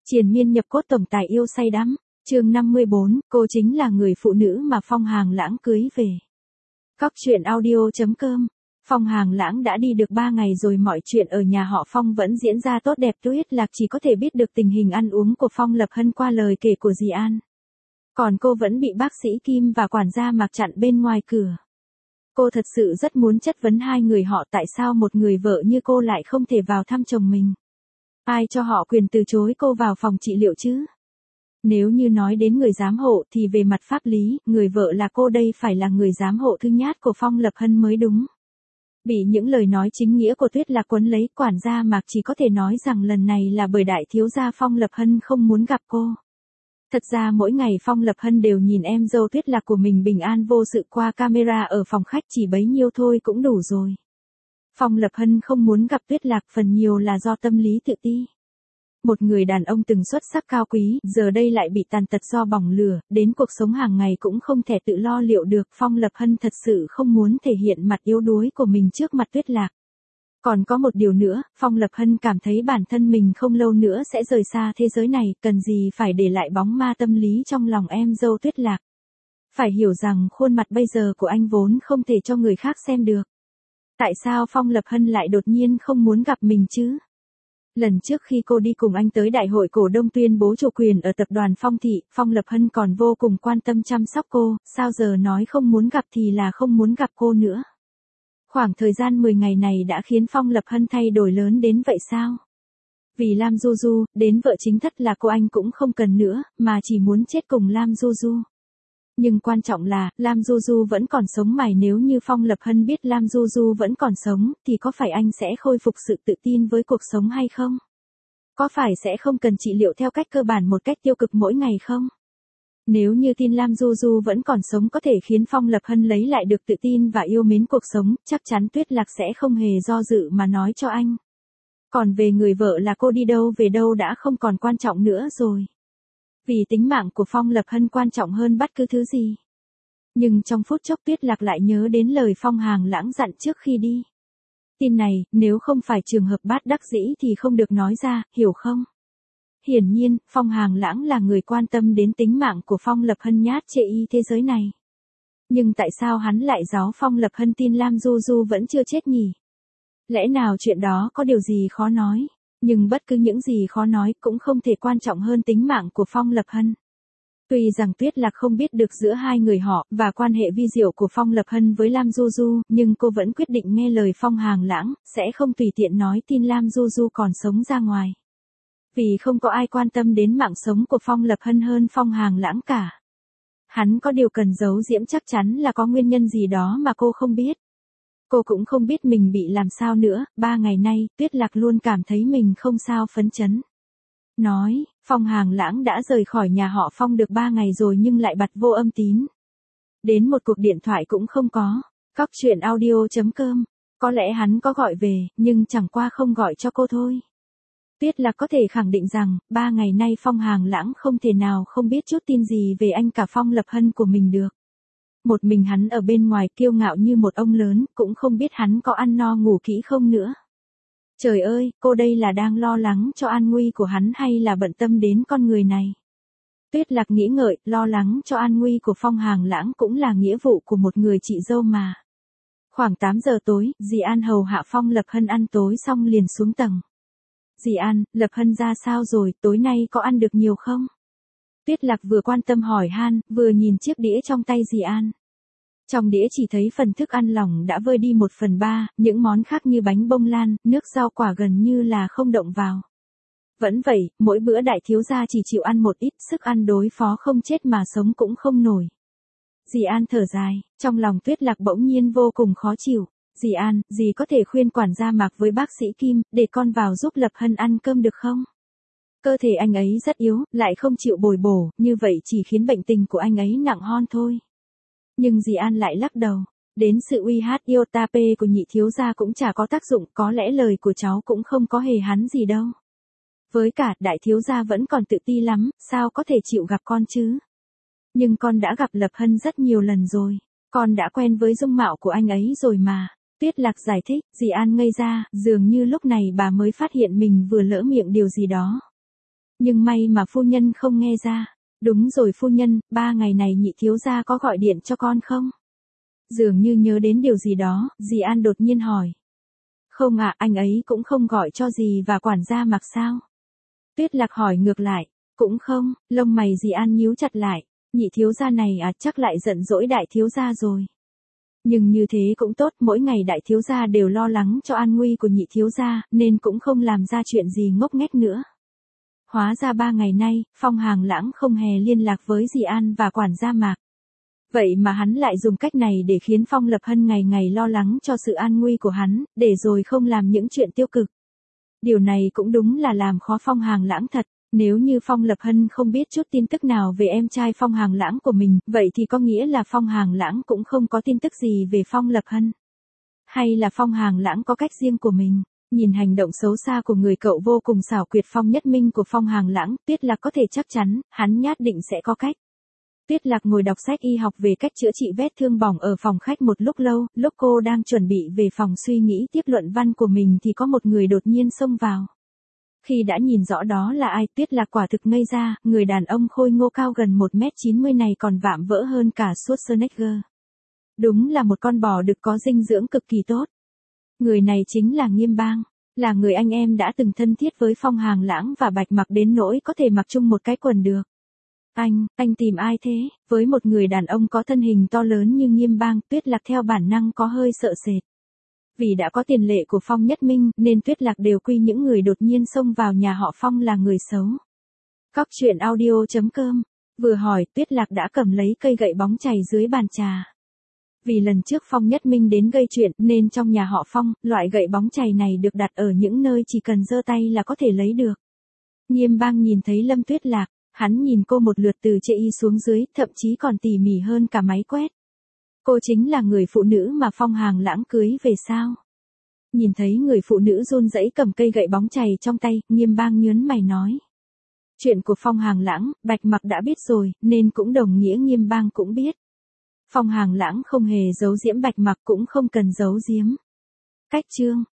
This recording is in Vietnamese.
Triền miên nhập cốt tổng tài yêu say đắm. Chương 54, cô chính là người phụ nữ mà Phong Hàng Lãng cưới về. Cóc truyện audio.com. Phong Hàng Lãng đã đi được 3 ngày rồi, mọi chuyện ở nhà họ Phong vẫn diễn ra tốt đẹp. Tuyết Lạc chỉ có thể biết được tình hình ăn uống của Phong Lập Hân qua lời kể của dì An. Còn cô vẫn bị bác sĩ Kim và quản gia Mạc chặn bên ngoài cửa. Cô thật sự rất muốn chất vấn hai người họ, tại sao một người vợ như cô lại không thể vào thăm chồng mình. Ai cho họ quyền từ chối cô vào phòng trị liệu chứ? Nếu như nói đến người giám hộ thì về mặt pháp lý, người vợ là cô đây phải là người giám hộ thứ nhát của Phong Lập Hân mới đúng. Bị những lời nói chính nghĩa của Tuyết Lạc quấn lấy, quản gia Mạc chỉ có thể nói rằng lần này là bởi đại thiếu gia Phong Lập Hân không muốn gặp cô. Thật ra mỗi ngày Phong Lập Hân đều nhìn em dâu Tuyết Lạc của mình bình an vô sự qua camera ở phòng khách, chỉ bấy nhiêu thôi cũng đủ rồi. Phong Lập Hân không muốn gặp Tuyết Lạc phần nhiều là do tâm lý tự ti. Một người đàn ông từng xuất sắc cao quý, giờ đây lại bị tàn tật do bỏng lửa, đến cuộc sống hàng ngày cũng không thể tự lo liệu được. Phong Lập Hân thật sự không muốn thể hiện mặt yếu đuối của mình trước mặt Tuyết Lạc. Còn có một điều nữa, Phong Lập Hân cảm thấy bản thân mình không lâu nữa sẽ rời xa thế giới này, cần gì phải để lại bóng ma tâm lý trong lòng em dâu Tuyết Lạc. Phải hiểu rằng khuôn mặt bây giờ của anh vốn không thể cho người khác xem được. Tại sao Phong Lập Hân lại đột nhiên không muốn gặp mình chứ? Lần trước khi cô đi cùng anh tới đại hội cổ đông tuyên bố chủ quyền ở tập đoàn Phong Thị, Phong Lập Hân còn vô cùng quan tâm chăm sóc cô, sao giờ nói không muốn gặp thì là không muốn gặp cô nữa. Khoảng thời gian 10 ngày này đã khiến Phong Lập Hân thay đổi lớn đến vậy sao? Vì Lam Du Du, đến vợ chính thất là cô anh cũng không cần nữa, mà chỉ muốn chết cùng Lam Du Du. Nhưng quan trọng là, Lam Du Du vẫn còn sống mày, nếu như Phong Lập Hân biết Lam Du Du vẫn còn sống, thì có phải anh sẽ khôi phục sự tự tin với cuộc sống hay không? Có phải sẽ không cần trị liệu theo cách cơ bản một cách tiêu cực mỗi ngày không? Nếu như tin Lam Du Du vẫn còn sống có thể khiến Phong Lập Hân lấy lại được tự tin và yêu mến cuộc sống, chắc chắn Tuyết Lạc sẽ không hề do dự mà nói cho anh. Còn về người vợ là cô đi đâu về đâu đã không còn quan trọng nữa rồi. Vì tính mạng của Phong Lập Hân quan trọng hơn bất cứ thứ gì. Nhưng trong phút chốc Tuyết Lạc lại nhớ đến lời Phong Hàng Lãng dặn trước khi đi. Tin này, nếu không phải trường hợp bát đắc dĩ thì không được nói ra, hiểu không? Hiển nhiên, Phong Hàng Lãng là người quan tâm đến tính mạng của Phong Lập Hân nhát chê y thế giới này. Nhưng tại sao hắn lại giấu Phong Lập Hân tin Lam Du Du vẫn chưa chết nhỉ? Lẽ nào chuyện đó có điều gì khó nói? Nhưng bất cứ những gì khó nói cũng không thể quan trọng hơn tính mạng của Phong Lập Hân. Tuy rằng Tuyết Lạc không biết được giữa hai người họ và quan hệ vi diệu của Phong Lập Hân với Lam Du Du, nhưng cô vẫn quyết định nghe lời Phong Hàng Lãng, sẽ không tùy tiện nói tin Lam Du Du còn sống ra ngoài. Vì không có ai quan tâm đến mạng sống của Phong Lập Hân hơn Phong Hàng Lãng cả. Hắn có điều cần giấu giếm, chắc chắn là có nguyên nhân gì đó mà cô không biết. Cô cũng không biết mình bị làm sao nữa, 3 ngày nay, Tuyết Lạc luôn cảm thấy mình không sao phấn chấn. Nói, Phong Hàng Lãng đã rời khỏi nhà họ Phong được 3 ngày rồi nhưng lại bật vô âm tín. Đến một cuộc điện thoại cũng không có. Cóc truyện audio.com. Có lẽ hắn có gọi về, nhưng chẳng qua không gọi cho cô thôi. Tuyết Lạc có thể khẳng định rằng, 3 ngày nay Phong Hàng Lãng không thể nào không biết chút tin gì về anh cả Phong Lập Hân của mình được. Một mình hắn ở bên ngoài kiêu ngạo như một ông lớn, cũng không biết hắn có ăn no ngủ kỹ không nữa. Trời ơi, cô đây là đang lo lắng cho an nguy của hắn hay là bận tâm đến con người này? Tuyết Lạc nghĩ ngợi, lo lắng cho an nguy của Phong Hàng Lãng cũng là nghĩa vụ của một người chị dâu mà. Khoảng 8 giờ tối, dì An hầu hạ Phong Lập Hân ăn tối xong liền xuống tầng. Dì An, Lập Hân ra sao rồi, tối nay có ăn được nhiều không? Tuyết Lạc vừa quan tâm hỏi han, vừa nhìn chiếc đĩa trong tay dì An. Trong đĩa chỉ thấy phần thức ăn lỏng đã vơi đi 1/3, những món khác như bánh bông lan, nước rau quả gần như là không động vào. Vẫn vậy, mỗi bữa đại thiếu gia chỉ chịu ăn một ít, sức ăn đối phó không chết mà sống cũng không nổi. Dì An thở dài, trong lòng Tuyết Lạc bỗng nhiên vô cùng khó chịu. Dì An, dì có thể khuyên quản gia Mạc với bác sĩ Kim, để con vào giúp Lập Hân ăn cơm được không? Cơ thể anh ấy rất yếu, lại không chịu bồi bổ, như vậy chỉ khiến bệnh tình của anh ấy nặng hơn thôi. Nhưng dì An lại lắc đầu, đến sự uy hát iotap của nhị thiếu gia cũng chả có tác dụng, có lẽ lời của cháu cũng không có hề hắn gì đâu. Với cả, đại thiếu gia vẫn còn tự ti lắm, sao có thể chịu gặp con chứ? Nhưng con đã gặp Lập Hân rất nhiều lần rồi, con đã quen với dung mạo của anh ấy rồi mà. Tuyết Lạc giải thích, dì An ngây ra, dường như lúc này bà mới phát hiện mình vừa lỡ miệng điều gì đó. Nhưng may mà phu nhân không nghe ra. Đúng rồi phu nhân, 3 ngày này nhị thiếu gia có gọi điện cho con không? Dường như nhớ đến điều gì đó, dì An đột nhiên hỏi. Không ạ, anh ấy cũng không gọi cho dì và quản gia Mạc sao? Tuyết Lạc hỏi ngược lại. Cũng không, lông mày dì An nhíu chặt lại. Nhị thiếu gia này chắc lại giận dỗi đại thiếu gia rồi. Nhưng như thế cũng tốt, mỗi ngày đại thiếu gia đều lo lắng cho an nguy của nhị thiếu gia, nên cũng không làm ra chuyện gì ngốc nghếch nữa. Hóa ra 3 ngày nay, Phong Hàng Lãng không hề liên lạc với dì An và quản gia Mạc. Vậy mà hắn lại dùng cách này để khiến Phong Lập Hân ngày ngày lo lắng cho sự an nguy của hắn, để rồi không làm những chuyện tiêu cực. Điều này cũng đúng là làm khó Phong Hàng Lãng thật. Nếu như Phong Lập Hân không biết chút tin tức nào về em trai Phong Hàng Lãng của mình, vậy thì có nghĩa là Phong Hàng Lãng cũng không có tin tức gì về Phong Lập Hân. Hay là Phong Hàng Lãng có cách riêng của mình. Nhìn hành động xấu xa của người cậu vô cùng xảo quyệt Phong Nhất Minh của Phong Hàng Lãng, Tuyết Lạc có thể chắc chắn, hắn nhất định sẽ có cách. Tuyết Lạc ngồi đọc sách y học về cách chữa trị vết thương bỏng ở phòng khách một lúc lâu, lúc cô đang chuẩn bị về phòng suy nghĩ tiếp luận văn của mình thì có một người đột nhiên xông vào. Khi đã nhìn rõ đó là ai, Tuyết Lạc quả thực ngây ra, người đàn ông khôi ngô cao gần 1m90 này còn vạm vỡ hơn cả Schwarzenegger. Đúng là một con bò đực có dinh dưỡng cực kỳ tốt. Người này chính là Nghiêm Bang, là người anh em đã từng thân thiết với Phong Hàng Lãng và Bạch Mặc đến nỗi có thể mặc chung một cái quần được. Anh tìm ai thế? Với một người đàn ông có thân hình to lớn như Nghiêm Bang, Tuyết Lạc theo bản năng có hơi sợ sệt. Vì đã có tiền lệ của Phong Nhất Minh, nên Tuyết Lạc đều quy những người đột nhiên xông vào nhà họ Phong là người xấu. Cóc truyện audio.com. Vừa hỏi, Tuyết Lạc đã cầm lấy cây gậy bóng chày dưới bàn trà. Vì lần trước Phong Nhất Minh đến gây chuyện, nên trong nhà họ Phong, loại gậy bóng chày này được đặt ở những nơi chỉ cần giơ tay là có thể lấy được. Nghiêm Bang nhìn thấy Lâm Tuyết Lạc, hắn nhìn cô một lượt từ trên y xuống dưới, thậm chí còn tỉ mỉ hơn cả máy quét. Cô chính là người phụ nữ mà Phong Hàng Lãng cưới về sao? Nhìn thấy người phụ nữ run rẩy cầm cây gậy bóng chày trong tay, Nghiêm Bang nhớn mày nói. Chuyện của Phong Hàng Lãng, Bạch Mặc đã biết rồi, nên cũng đồng nghĩa Nghiêm Bang cũng biết. Phong Hàng Lãng không hề giấu giếm Bạch Mặc cũng không cần giấu giếm. Cách chương